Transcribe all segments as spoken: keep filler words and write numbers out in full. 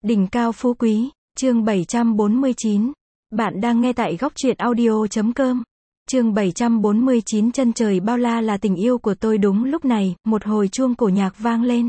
Đỉnh cao phú quý, chương bảy trăm bốn mươi chín. Bạn đang nghe tại góc truyện audio chấm com. Chương bảy trăm bốn mươi chín chân trời bao la là tình yêu của tôi. Đúng lúc này, một hồi chuông cổ nhạc vang lên.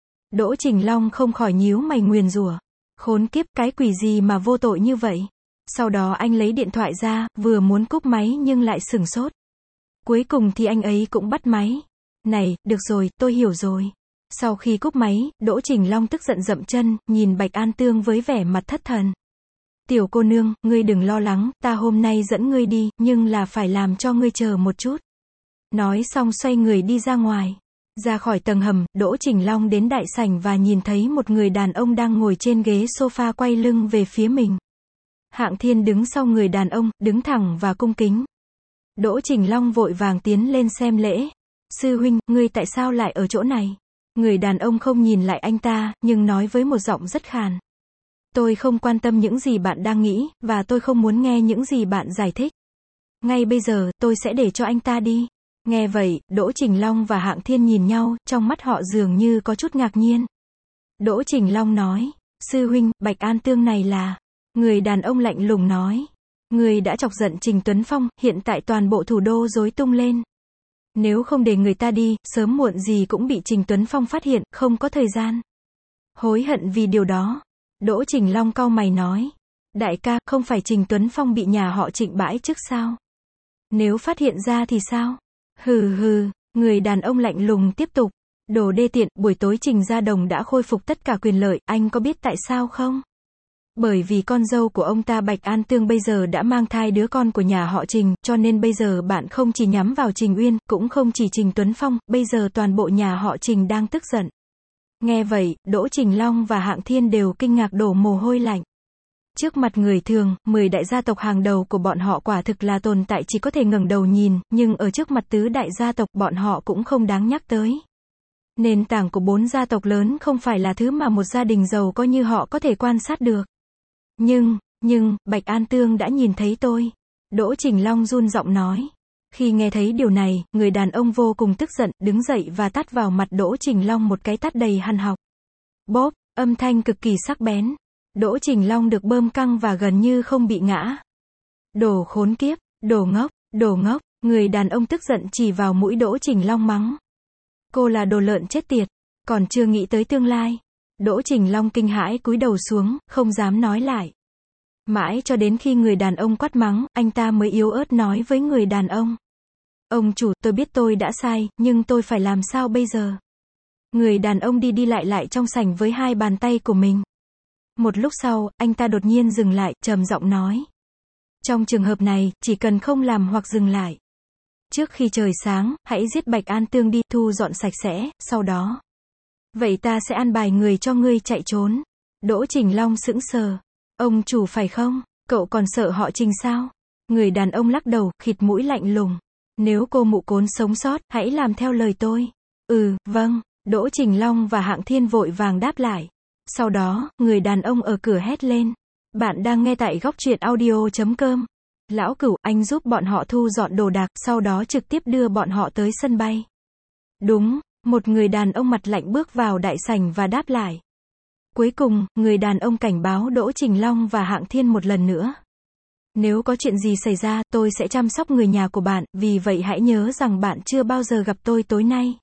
Đỗ Trình Long không khỏi nhíu mày nguyền rủa. Khốn kiếp, cái quỷ gì mà vô tội như vậy? Sau đó anh lấy điện thoại ra, vừa muốn cúp máy nhưng lại sửng sốt. Cuối cùng thì anh ấy cũng bắt máy. Này, được rồi, tôi hiểu rồi. Sau khi cúp máy, Đỗ Trình Long tức giận dậm chân, nhìn Bạch An Tương với vẻ mặt thất thần. Tiểu cô nương, ngươi đừng lo lắng, ta hôm nay dẫn ngươi đi, nhưng là phải làm cho ngươi chờ một chút. Nói xong xoay người đi ra ngoài. Ra khỏi tầng hầm, Đỗ Trình Long đến đại sảnh và nhìn thấy một người đàn ông đang ngồi trên ghế sofa quay lưng về phía mình. Hạng Thiên đứng sau người đàn ông, đứng thẳng và cung kính. Đỗ Trình Long vội vàng tiến lên xem lễ. Sư huynh, ngươi tại sao lại ở chỗ này? Người đàn ông không nhìn lại anh ta, nhưng nói với một giọng rất khàn. Tôi không quan tâm những gì bạn đang nghĩ, và tôi không muốn nghe những gì bạn giải thích. Ngay bây giờ, tôi sẽ để cho anh ta đi. Nghe vậy, Đỗ Trình Long và Hạng Thiên nhìn nhau, trong mắt họ dường như có chút ngạc nhiên. Đỗ Trình Long nói, sư huynh, Bạch An Tương này là... Người đàn ông lạnh lùng nói, người đã chọc giận Trình Tuấn Phong, hiện tại toàn bộ thủ đô rối tung lên. Nếu không để người ta đi, sớm muộn gì cũng bị Trình Tuấn Phong phát hiện, không có thời gian. Hối hận vì điều đó. Đỗ Trình Long cau mày nói, đại ca, không phải Trình Tuấn Phong bị nhà họ Trịnh bãi chức sao? Nếu phát hiện ra thì sao? Hừ hừ, người đàn ông lạnh lùng tiếp tục, đồ đê tiện, buổi tối Trình Gia Đồng đã khôi phục tất cả quyền lợi, anh có biết tại sao không? Bởi vì con dâu của ông ta Bạch An Tương bây giờ đã mang thai đứa con của nhà họ Trình, cho nên bây giờ bạn không chỉ nhắm vào Trình Uyên, cũng không chỉ Trình Tuấn Phong, bây giờ toàn bộ nhà họ Trình đang tức giận. Nghe vậy, Đỗ Trình Long và Hạng Thiên đều kinh ngạc đổ mồ hôi lạnh. Trước mặt người thường, mười đại gia tộc hàng đầu của bọn họ quả thực là tồn tại chỉ có thể ngẩng đầu nhìn, nhưng ở trước mặt tứ đại gia tộc bọn họ cũng không đáng nhắc tới. Nền tảng của bốn gia tộc lớn không phải là thứ mà một gia đình giàu có như họ có thể quan sát được. Nhưng, nhưng, Bạch An Tương đã nhìn thấy tôi. Đỗ Trình Long run giọng nói. Khi nghe thấy điều này, người đàn ông vô cùng tức giận, đứng dậy và tát vào mặt Đỗ Trình Long một cái tát đầy hằn học. Bóp, âm thanh cực kỳ sắc bén. Đỗ Trình Long được bơm căng và gần như không bị ngã. Đồ khốn kiếp, đồ ngốc, đồ ngốc, người đàn ông tức giận chỉ vào mũi Đỗ Trình Long mắng. Cô là đồ lợn chết tiệt, còn chưa nghĩ tới tương lai. Đỗ Trình Long kinh hãi cúi đầu xuống, không dám nói lại. Mãi cho đến khi người đàn ông quát mắng, anh ta mới yếu ớt nói với người đàn ông. Ông chủ, tôi biết tôi đã sai, nhưng tôi phải làm sao bây giờ? Người đàn ông đi đi lại lại trong sảnh với hai bàn tay của mình. Một lúc sau, anh ta đột nhiên dừng lại, trầm giọng nói. Trong trường hợp này, chỉ cần không làm hoặc dừng lại. Trước khi trời sáng, hãy giết Bạch An Tương đi, thu dọn sạch sẽ, sau đó. Vậy ta sẽ an bài người cho ngươi chạy trốn. Đỗ Trình Long sững sờ. Ông chủ phải không? Cậu còn sợ họ Trình sao? Người đàn ông lắc đầu, khịt mũi lạnh lùng. Nếu cô mụ cốn sống sót, hãy làm theo lời tôi. Ừ, vâng. Đỗ Trình Long và Hạng Thiên vội vàng đáp lại. Sau đó, người đàn ông ở cửa hét lên. Bạn đang nghe tại góc truyện audio chấm com. Lão Cửu, anh giúp bọn họ thu dọn đồ đạc, sau đó trực tiếp đưa bọn họ tới sân bay. Đúng. Một người đàn ông mặt lạnh bước vào đại sảnh và đáp lại. Cuối cùng, người đàn ông cảnh báo Đỗ Trình Long và Hạng Thiên một lần nữa. Nếu có chuyện gì xảy ra, tôi sẽ chăm sóc người nhà của bạn, vì vậy hãy nhớ rằng bạn chưa bao giờ gặp tôi tối nay.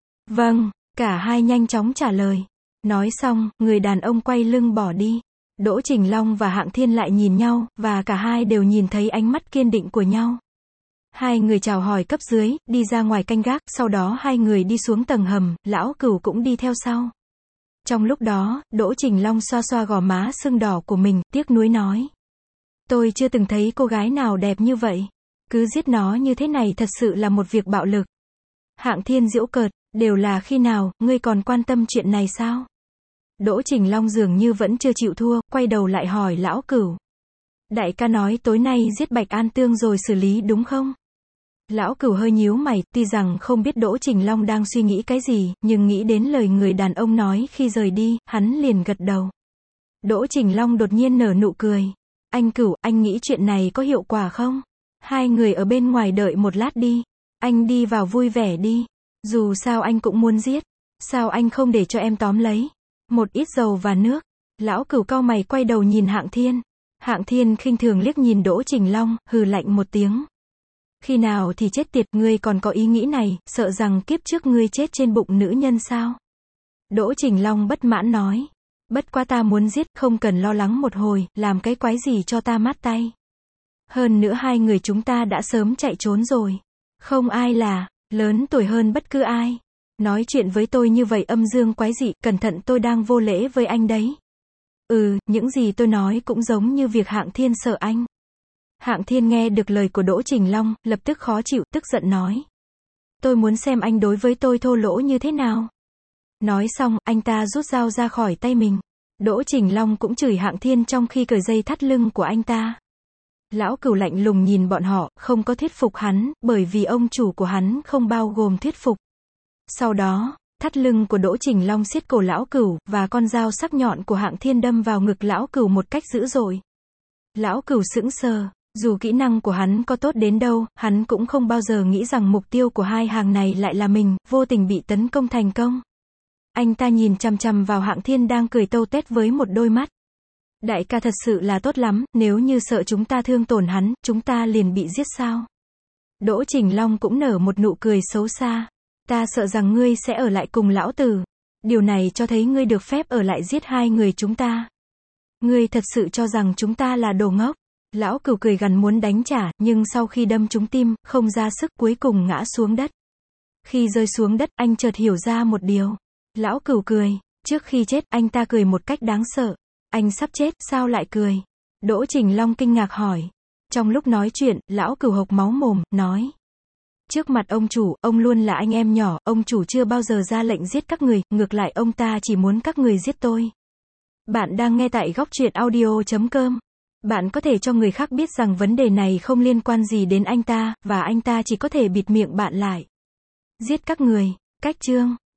Vâng, cả hai nhanh chóng trả lời. Nói xong, người đàn ông quay lưng bỏ đi. Đỗ Trình Long và Hạng Thiên lại nhìn nhau, và cả hai đều nhìn thấy ánh mắt kiên định của nhau. Hai người chào hỏi cấp dưới, đi ra ngoài canh gác, sau đó hai người đi xuống tầng hầm, Lão Cửu cũng đi theo sau. Trong lúc đó, Đỗ Trình Long xoa xoa gò má sưng đỏ của mình, tiếc nuối nói. Tôi chưa từng thấy cô gái nào đẹp như vậy. Cứ giết nó như thế này thật sự là một việc bạo lực. Hạng Thiên giễu cợt, đều là khi nào, ngươi còn quan tâm chuyện này sao? Đỗ Trình Long dường như vẫn chưa chịu thua, quay đầu lại hỏi Lão Cửu. Đại ca nói tối nay giết Bạch An Tương rồi xử lý đúng không? Lão Cửu hơi nhíu mày, tuy rằng không biết Đỗ Trình Long đang suy nghĩ cái gì, nhưng nghĩ đến lời người đàn ông nói khi rời đi, hắn liền gật đầu. Đỗ Trình Long đột nhiên nở nụ cười. Anh Cửu, anh nghĩ chuyện này có hiệu quả không? Hai người ở bên ngoài đợi một lát đi. Anh đi vào vui vẻ đi. Dù sao anh cũng muốn giết. Sao anh không để cho em tóm lấy? Một ít dầu và nước. Lão Cửu cau mày quay đầu nhìn Hạng Thiên. Hạng Thiên khinh thường liếc nhìn Đỗ Trình Long, hừ lạnh một tiếng. Khi nào thì chết tiệt, ngươi còn có ý nghĩ này, sợ rằng kiếp trước ngươi chết trên bụng nữ nhân sao? Đỗ Trình Long bất mãn nói. Bất quá ta muốn giết, không cần lo lắng một hồi, làm cái quái gì cho ta mát tay. Hơn nữa hai người chúng ta đã sớm chạy trốn rồi. Không ai là lớn tuổi hơn bất cứ ai. Nói chuyện với tôi như vậy âm dương quái dị, cẩn thận tôi đang vô lễ với anh đấy. Ừ, những gì tôi nói cũng giống như việc Hạng Thiên sợ anh. Hạng Thiên nghe được lời của Đỗ Trình Long, lập tức khó chịu, tức giận nói. Tôi muốn xem anh đối với tôi thô lỗ như thế nào. Nói xong, anh ta rút dao ra khỏi tay mình. Đỗ Trình Long cũng chửi Hạng Thiên trong khi cởi dây thắt lưng của anh ta. Lão Cửu lạnh lùng nhìn bọn họ, không có thuyết phục hắn, bởi vì ông chủ của hắn không bao gồm thuyết phục. Sau đó, thắt lưng của Đỗ Trình Long siết cổ Lão Cửu, và con dao sắc nhọn của Hạng Thiên đâm vào ngực Lão Cửu một cách dữ dội. Lão Cửu sững sờ, dù kỹ năng của hắn có tốt đến đâu, hắn cũng không bao giờ nghĩ rằng mục tiêu của hai hàng này lại là mình, vô tình bị tấn công thành công. Anh ta nhìn chằm chằm vào Hạng Thiên đang cười tâu tét với một đôi mắt. Đại ca thật sự là tốt lắm, nếu như sợ chúng ta thương tổn hắn, chúng ta liền bị giết sao? Đỗ Trình Long cũng nở một nụ cười xấu xa. Ta sợ rằng ngươi sẽ ở lại cùng lão tử. Điều này cho thấy ngươi được phép ở lại giết hai người chúng ta. Ngươi thật sự cho rằng chúng ta là đồ ngốc. Lão Cửu cười gằn muốn đánh trả, nhưng sau khi đâm trúng tim, không ra sức cuối cùng ngã xuống đất. Khi rơi xuống đất, anh chợt hiểu ra một điều. Lão Cửu cười. Trước khi chết, anh ta cười một cách đáng sợ. Anh sắp chết, sao lại cười? Đỗ Trình Long kinh ngạc hỏi. Trong lúc nói chuyện, Lão Cửu hộc máu mồm, nói. Trước mặt ông chủ, ông luôn là anh em nhỏ, ông chủ chưa bao giờ ra lệnh giết các người, ngược lại ông ta chỉ muốn các người giết tôi. Bạn đang nghe tại góc truyện audio chấm com. Bạn có thể cho người khác biết rằng vấn đề này không liên quan gì đến anh ta, và anh ta chỉ có thể bịt miệng bạn lại. Giết các người. Cách chương